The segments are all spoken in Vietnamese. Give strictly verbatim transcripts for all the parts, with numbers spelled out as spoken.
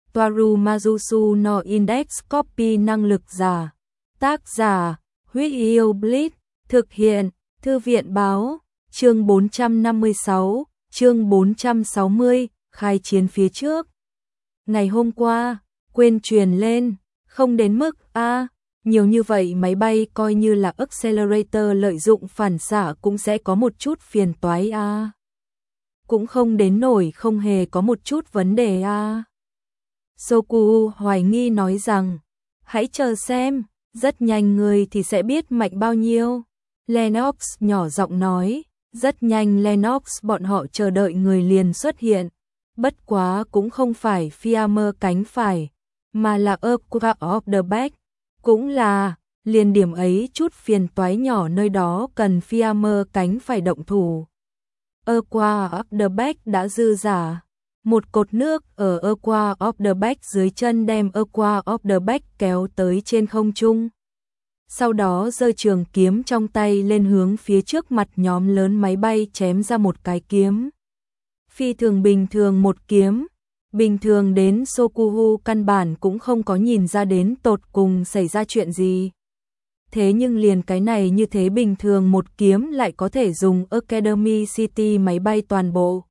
Toaru Majusu no Index Copy năng lực giả. Tác giả, Huyết Yêu Blitz, thực hiện, Thư viện báo, chương bốn trăm năm mươi sáu, chương bốn trăm sáu mươi, khai chiến phía trước. Ngày hôm qua, quên truyền lên, không đến mức a à, nhiều như vậy máy bay coi như là accelerator lợi dụng phản xạ cũng sẽ có một chút phiền toái a. À. Cũng không đến nổi không hề có một chút vấn đề a. À. Soku hoài nghi nói rằng, hãy chờ xem, rất nhanh người thì sẽ biết mạnh bao nhiêu. Lennox nhỏ giọng nói, rất nhanh Lennox bọn họ chờ đợi người liền xuất hiện. Bất quá cũng không phải Fiamer cánh phải, mà là Aqua of the Back. Cũng là, liền điểm ấy chút phiền toái nhỏ nơi đó cần Fiamer cánh phải động thủ. Aqua of the Back đã dư giả. Một cột nước ở Aqua of the Back dưới chân đem Aqua of the Back kéo tới trên không trung. Sau đó giơ trường kiếm trong tay lên hướng phía trước mặt nhóm lớn máy bay chém ra một cái kiếm. Phi thường bình thường một kiếm, bình thường đến Sokuhu căn bản cũng không có nhìn ra đến tột cùng xảy ra chuyện gì. Thế nhưng liền cái này như thế bình thường một kiếm lại có thể dùng Academy City máy bay toàn bộ.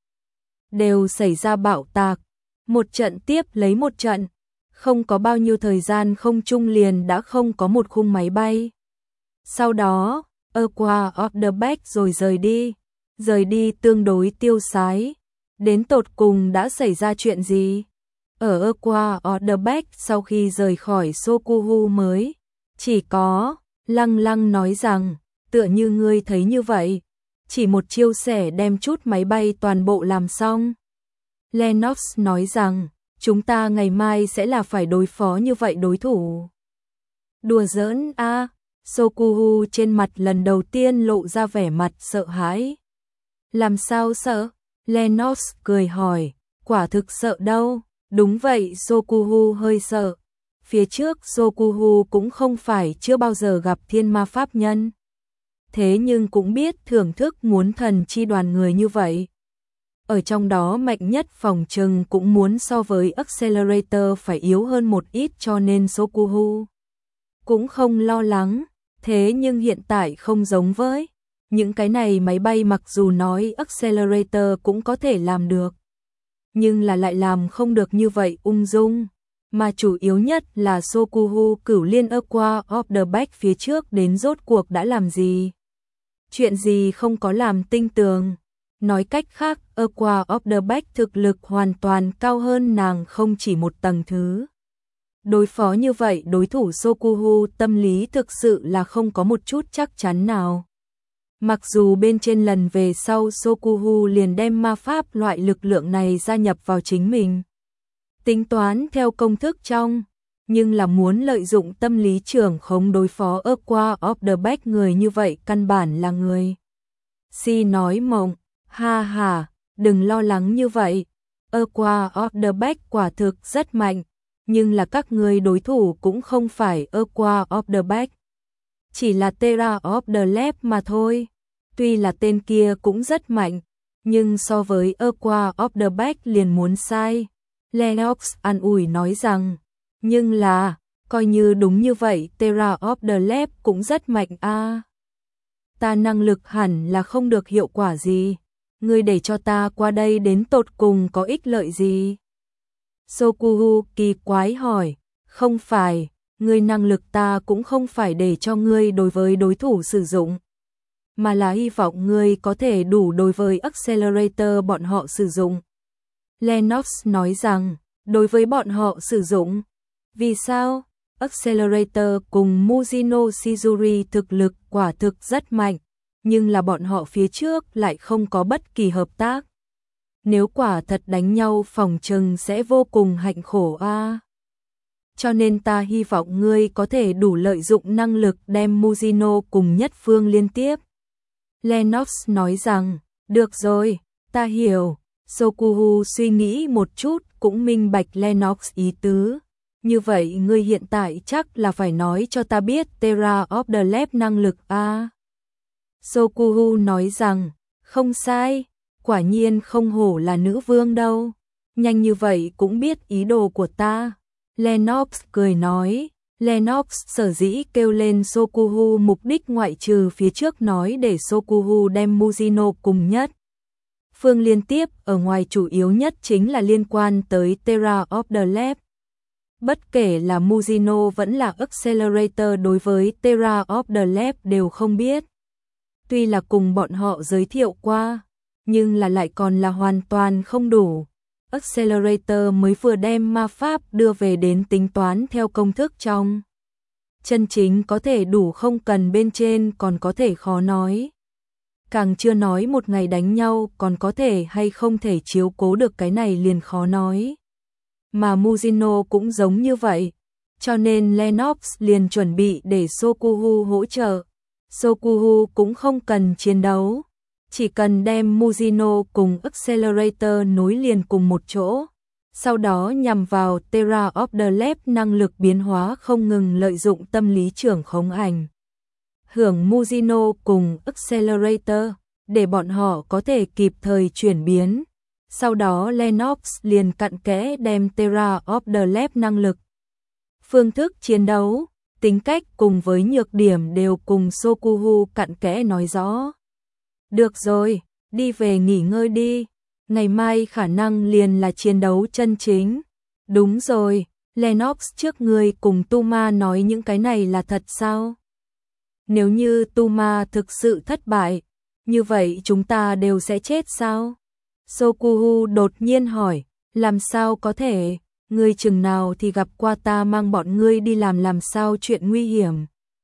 Đều xảy ra bạo tạc, một trận tiếp lấy một trận, không có bao nhiêu thời gian không trung liền đã không có một khung máy bay. Sau đó, Aqua of the Back rồi rời đi, rời đi tương đối tiêu sái. Đến tột cùng đã xảy ra chuyện gì? Ở Aqua of the Back sau khi rời khỏi Sokuhu mới, chỉ có, Lăng Lăng nói rằng, tựa như ngươi thấy như vậy, chỉ một chiêu xẻ đem chút máy bay toàn bộ làm xong. Lennox nói rằng, chúng ta ngày mai sẽ là phải đối phó như vậy đối thủ. Đùa giỡn a, à, Sokuhu trên mặt lần đầu tiên lộ ra vẻ mặt sợ hãi. Làm sao sợ? Lennox cười hỏi, quả thực sợ đâu? Đúng vậy, Sokuhu hơi sợ. Phía trước Sokuhu cũng không phải chưa bao giờ gặp thiên ma pháp nhân. Thế nhưng cũng biết thưởng thức muốn thần chi đoàn người như vậy. Ở trong đó mạnh nhất phòng trừng cũng muốn so với Accelerator phải yếu hơn một ít cho nên Sokuhu cũng không lo lắng. Thế nhưng hiện tại không giống với những cái này máy bay, mặc dù nói Accelerator cũng có thể làm được, nhưng là lại làm không được như vậy ung dung. Mà chủ yếu nhất là Sokuhu cửu liên Aqua of the Back phía trước đến rốt cuộc đã làm gì? Chuyện gì không có làm tinh tường? Nói cách khác, Aqua of the Back thực lực hoàn toàn cao hơn nàng không chỉ một tầng thứ. Đối phó như vậy đối thủ Sokuhu tâm lý thực sự là không có một chút chắc chắn nào. Mặc dù bên trên lần về sau Sokuhu liền đem ma pháp loại lực lượng này gia nhập vào chính mình. Tính toán theo công thức trong, nhưng là muốn lợi dụng tâm lý trưởng khống đối phó Aqua of the Back người như vậy căn bản là người si nói mộng. Ha ha, đừng lo lắng như vậy. Aqua of the Back quả thực rất mạnh, nhưng là các người đối thủ cũng không phải Aqua of the Back. Chỉ là Terra of the Lab mà thôi. Tuy là tên kia cũng rất mạnh, nhưng so với Aqua of the Back liền muốn sai. Lennox an ủi nói rằng, nhưng là, coi như đúng như vậy Terra of the Lab cũng rất mạnh a. À. Ta năng lực hẳn là không được hiệu quả gì. Ngươi để cho ta qua đây đến tột cùng có ích lợi gì? Sokuhu kỳ quái hỏi, không phải, ngươi năng lực ta cũng không phải để cho ngươi đối với đối thủ sử dụng, mà là hy vọng ngươi có thể đủ đối với Accelerator bọn họ sử dụng. Lennox nói rằng, đối với bọn họ sử dụng. Vì sao? Accelerator cùng Mujino Shizuri thực lực quả thực rất mạnh, nhưng là bọn họ phía trước lại không có bất kỳ hợp tác. Nếu quả thật đánh nhau phòng trừng sẽ vô cùng hạnh khổ a. À. Cho nên ta hy vọng ngươi có thể đủ lợi dụng năng lực đem Mujino cùng nhất phương liên tiếp. Lennox nói rằng, được rồi, ta hiểu. Sokuhu suy nghĩ một chút cũng minh bạch Lennox ý tứ. Như vậy ngươi hiện tại chắc là phải nói cho ta biết Terra of the Lab năng lực a. À. Sokuhu nói rằng, không sai, quả nhiên không hổ là nữ vương đâu. Nhanh như vậy cũng biết ý đồ của ta. Lennox cười nói. Lennox sở dĩ kêu lên Sokuhu mục đích ngoại trừ phía trước nói để Sokuhu đem Muzino cùng nhất. Phương liên tiếp ở ngoài chủ yếu nhất chính là liên quan tới Terra of the Lab. Bất kể là Muzino vẫn là Accelerator đối với Terra of the Lab đều không biết. Tuy là cùng bọn họ giới thiệu qua, nhưng là lại còn là hoàn toàn không đủ. Accelerator mới vừa đem ma pháp đưa về đến tính toán theo công thức trong. Chân chính có thể đủ không cần bên trên còn có thể khó nói. Càng chưa nói một ngày đánh nhau còn có thể hay không thể chiếu cố được cái này liền khó nói. Mà Muzino cũng giống như vậy, cho nên Lennox liền chuẩn bị để Sokuhu hỗ trợ. Sokuhu cũng không cần chiến đấu, chỉ cần đem Muzino cùng Accelerator nối liền cùng một chỗ, sau đó nhằm vào Terra of the Lab năng lực biến hóa không ngừng lợi dụng tâm lý trưởng khống ảnh. Hưởng Muzino cùng Accelerator, để bọn họ có thể kịp thời chuyển biến. Sau đó Lennox liền cặn kẽ đem Terra of the Lab năng lực, phương thức chiến đấu, tính cách cùng với nhược điểm đều cùng Sokuhu cặn kẽ nói rõ. Được rồi, đi về nghỉ ngơi đi, ngày mai khả năng liền là chiến đấu chân chính. Đúng rồi, Lennox trước người cùng Tuma nói những cái này là thật sao? Nếu như Tuma thực sự thất bại, như vậy chúng ta đều sẽ chết sao? Sokuhu đột nhiên hỏi, làm sao có thể, ngươi chừng nào thì gặp qua ta mang bọn ngươi đi làm làm sao chuyện nguy hiểm.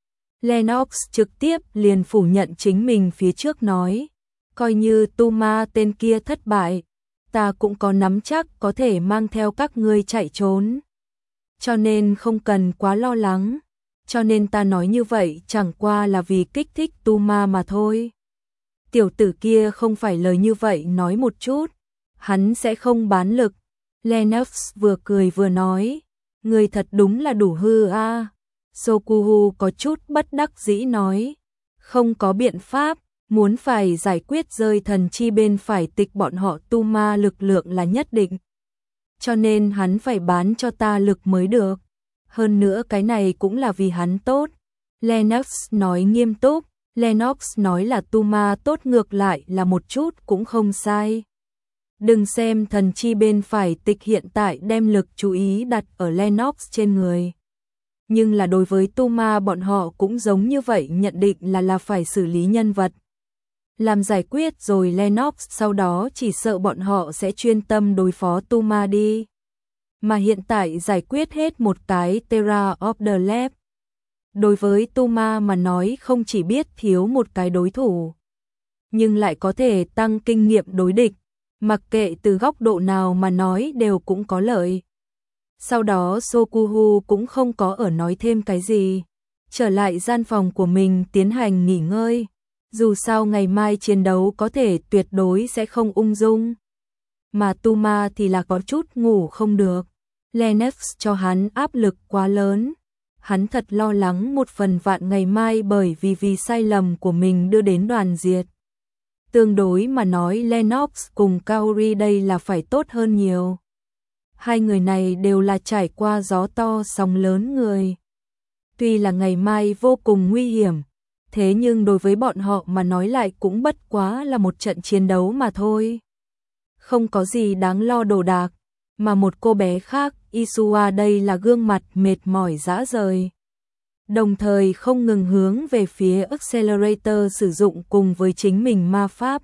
Lennox trực tiếp liền phủ nhận chính mình phía trước nói, coi như Tuma tên kia thất bại, ta cũng có nắm chắc có thể mang theo các ngươi chạy trốn. Cho nên không cần quá lo lắng, cho nên ta nói như vậy chẳng qua là vì kích thích Tuma mà thôi. Tiểu tử kia không phải lời như vậy nói một chút, hắn sẽ không bán lực. Lennox vừa cười vừa nói, người thật đúng là đủ hư a. À. Sokuhu có chút bất đắc dĩ nói, không có biện pháp, muốn phải giải quyết rơi thần chi bên phải tịch bọn họ Tuma lực lượng là nhất định. Cho nên hắn phải bán cho ta lực mới được. Hơn nữa cái này cũng là vì hắn tốt. Lennox nói nghiêm túc. Lennox nói là Tuma tốt ngược lại là một chút cũng không sai. Đừng xem thần chi bên phải tịch hiện tại đem lực chú ý đặt ở Lennox trên người. Nhưng là đối với Tuma bọn họ cũng giống như vậy, nhận định là là phải xử lý nhân vật. Làm giải quyết rồi Lennox sau đó chỉ sợ bọn họ sẽ chuyên tâm đối phó Tuma đi. Mà hiện tại giải quyết hết một cái Terra of the Lab. Đối với Tuma mà nói không chỉ biết thiếu một cái đối thủ, nhưng lại có thể tăng kinh nghiệm đối địch, mặc kệ từ góc độ nào mà nói đều cũng có lợi. Sau đó Sokuhu cũng không có ở nói thêm cái gì, trở lại gian phòng của mình tiến hành nghỉ ngơi, dù sao ngày mai chiến đấu có thể tuyệt đối sẽ không ung dung. Mà Tuma thì là có chút ngủ không được, Lennox cho hắn áp lực quá lớn. Hắn thật lo lắng một phần vạn ngày mai bởi vì vì sai lầm của mình đưa đến đoàn diệt. Tương đối mà nói Lennox cùng Kaori đây là phải tốt hơn nhiều. Hai người này đều là trải qua gió to sóng lớn người. Tuy là ngày mai vô cùng nguy hiểm, thế nhưng đối với bọn họ mà nói lại cũng bất quá là một trận chiến đấu mà thôi. Không có gì đáng lo đồ đạc, mà một cô bé khác, Isua đây là gương mặt mệt mỏi rã rời. Đồng thời không ngừng hướng về phía Accelerator sử dụng cùng với chính mình ma pháp.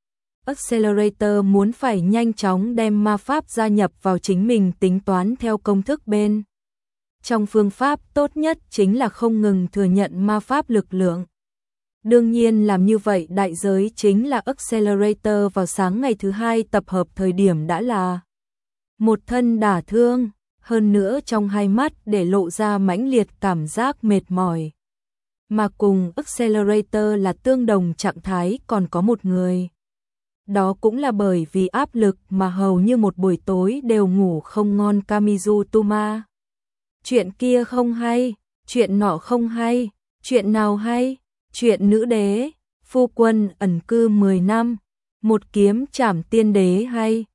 Accelerator muốn phải nhanh chóng đem ma pháp gia nhập vào chính mình tính toán theo công thức bên. Trong phương pháp tốt nhất chính là không ngừng thừa nhận ma pháp lực lượng. Đương nhiên làm như vậy đại giới chính là Accelerator vào sáng ngày thứ hai tập hợp thời điểm đã là một thân đả thương, hơn nữa trong hai mắt để lộ ra mãnh liệt cảm giác mệt mỏi. Mà cùng Accelerator là tương đồng trạng thái còn có một người. Đó cũng là bởi vì áp lực mà hầu như một buổi tối đều ngủ không ngon Kamizu Tuma. Chuyện kia không hay, chuyện nọ không hay, chuyện nào hay, chuyện nữ đế, phu quân ẩn cư mười năm, một kiếm trảm tiên đế hay.